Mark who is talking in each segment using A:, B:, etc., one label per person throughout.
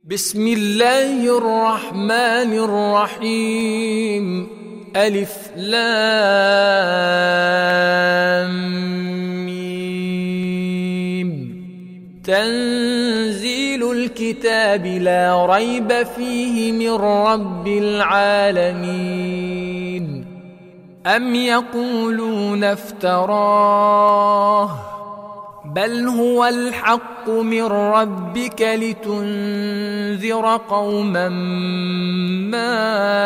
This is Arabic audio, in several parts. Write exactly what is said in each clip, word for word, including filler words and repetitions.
A: بسم الله الرحمن الرحيم. ألف لام ميم. تنزيل الكتاب لا ريب فيه من رب العالمين. أم يقولون افتراه بل هو الحق من ربك لتنذر قوما ما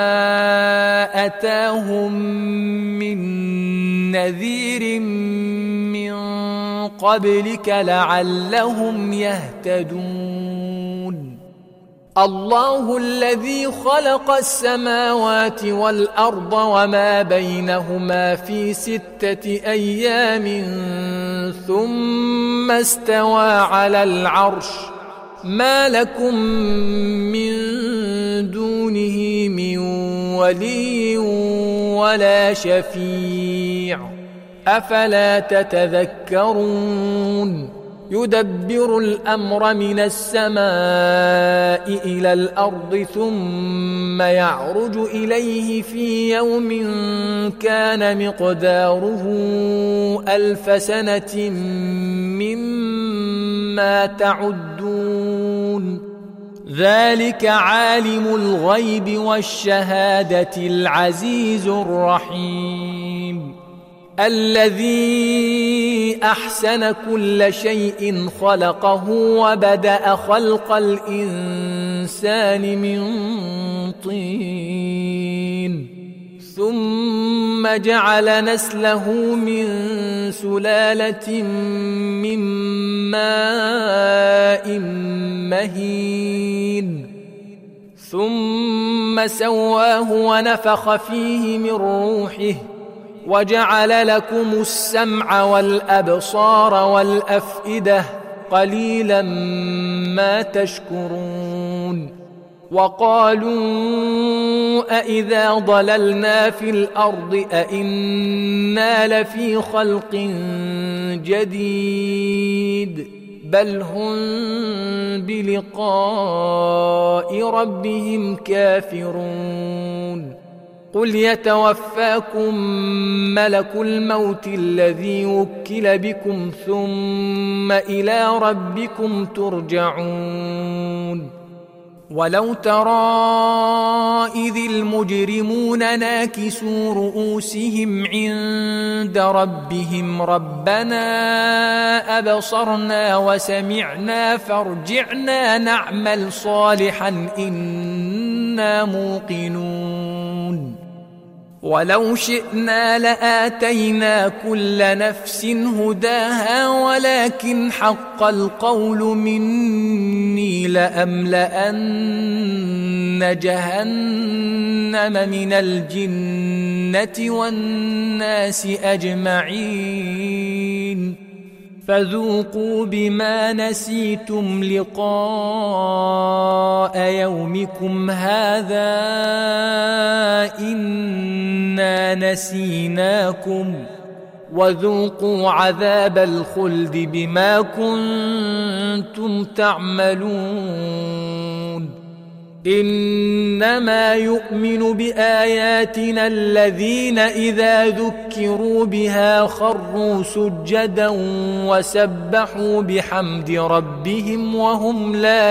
A: أتاهم من نذير من قبلك لعلهم يهتدون. الله الذي خلق السماوات والأرض وما بينهما في ستة أيام ثم استوى على العرش ما لكم من دونه من ولي ولا شفيع أفلا تتذكرون. يدبر الأمر من السماء إلى الأرض ثم يعرج إليه في يوم كان مقداره ألف سنة مما تعدون. ذلك عالم الغيب والشهادة العزيز الرحيم. الذي أحسن كل شيء خلقه وبدأ خلق الإنسان من طين ثم جعل نسله من سلالة من ماء مهين ثم سواه ونفخ فيه من روحه وجعل لكم السمع والأبصار والأفئدة قليلا ما تشكرون. وقالوا أإذا ضللنا في الأرض أإنا لفي خلق جديد بل هم بلقاء ربهم كافرون. قل يتوفاكم ملك الموت الذي وكل بكم ثم إلى ربكم ترجعون. ولو ترى إذ المجرمون ناكسوا رؤوسهم عند ربهم ربنا أبصرنا وسمعنا فارجعنا نعمل صالحا إنا موقنون. ولو شئنا لآتينا كل نفس هداها ولكن حق القول مني لأملأن جهنم من الجنة والناس أجمعين فذوقوا بما نسيتم لقاء يومكم هذا إنا نسيناكم وذوقوا عذاب الخلد بما كنتم تعملون. إنما يؤمن بآياتنا الذين إذا ذكروا بها خروا سجدا وسبحوا بحمد ربهم وهم لا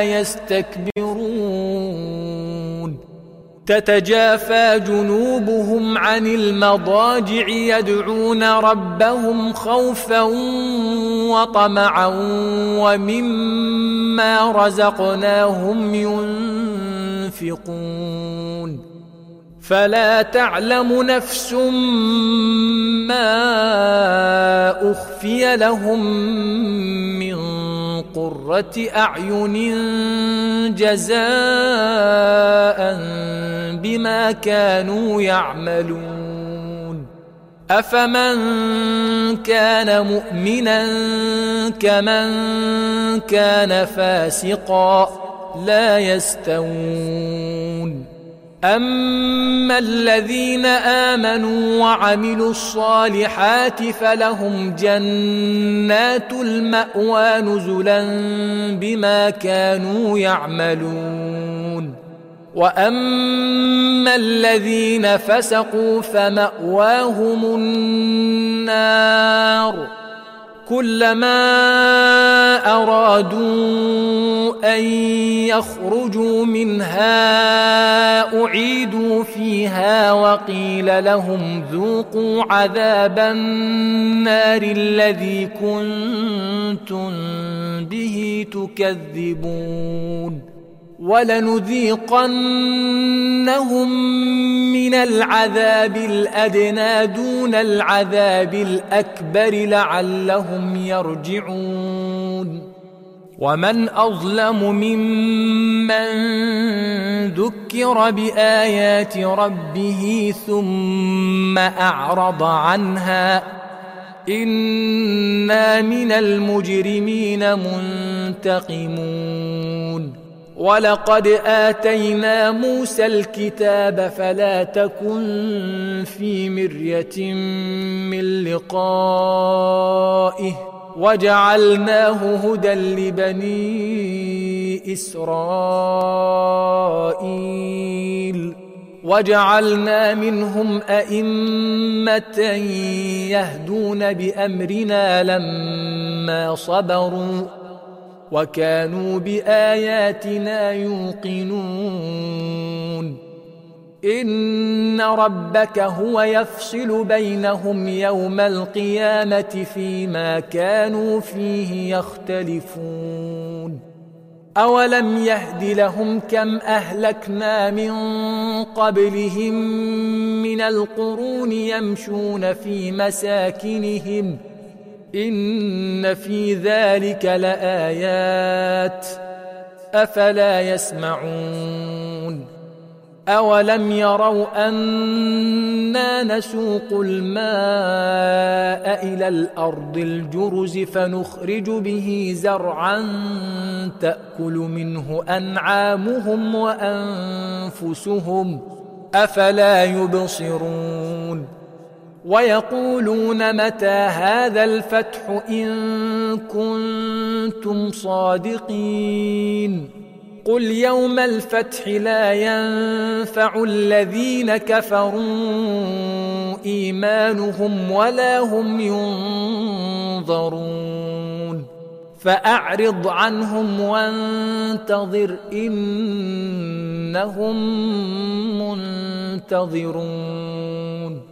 A: يستكبرون. تتجافى جنوبهم عن المضاجع يدعون ربهم خوفا وطمعا ومما رزقناهم ينفقون. فلا تعلم نفس ما أخفي لهم من قرة أعين جزاء بما كانوا يعملون. أفمن كان مؤمنا كمن كان فاسقا لا يستوون. أما الذين آمنوا وعملوا الصالحات فلهم جنات المأوى نزلا بما كانوا يعملون. وأما الذين فسقوا فمأواهم النار كلما أرادوا أن يخرجوا منها أعيدوا فيها وقيل لهم ذوقوا عذاب النار الذي كنتم به تكذبون. ولنذيقنهم من العذاب الأدنى دون العذاب الأكبر لعلهم يرجعون. ومن أظلم ممن ذكر بآيات ربه ثم أعرض عنها إنا من المجرمين منتقمون. ولقد آتينا موسى الكتاب فلا تكن في مرية من لقائه وجعلناه هدى لبني إسرائيل وجعلنا منهم أئمة يهدون بأمرنا لما صبروا وكانوا بآياتنا يوقنون. إن ربك هو يفصل بينهم يوم القيامة فيما كانوا فيه يختلفون. أولم يهد لهم كم أهلكنا من قبلهم من القرون يمشون في مساكنهم إن في ذلك لآيات أفلا يسمعون. أولم يروا أنا نسوق الماء إلى الأرض الجرز فنخرج به زرعا تأكل منه أنعامهم وأنفسهم أفلا يبصرون. ويقولون متى هذا الفتح إن كنتم صادقين قل يوم الفتح لا ينفع الذين كفروا إيمانهم ولا هم ينظرون. فأعرض عنهم وانتظر إنهم منتظرون.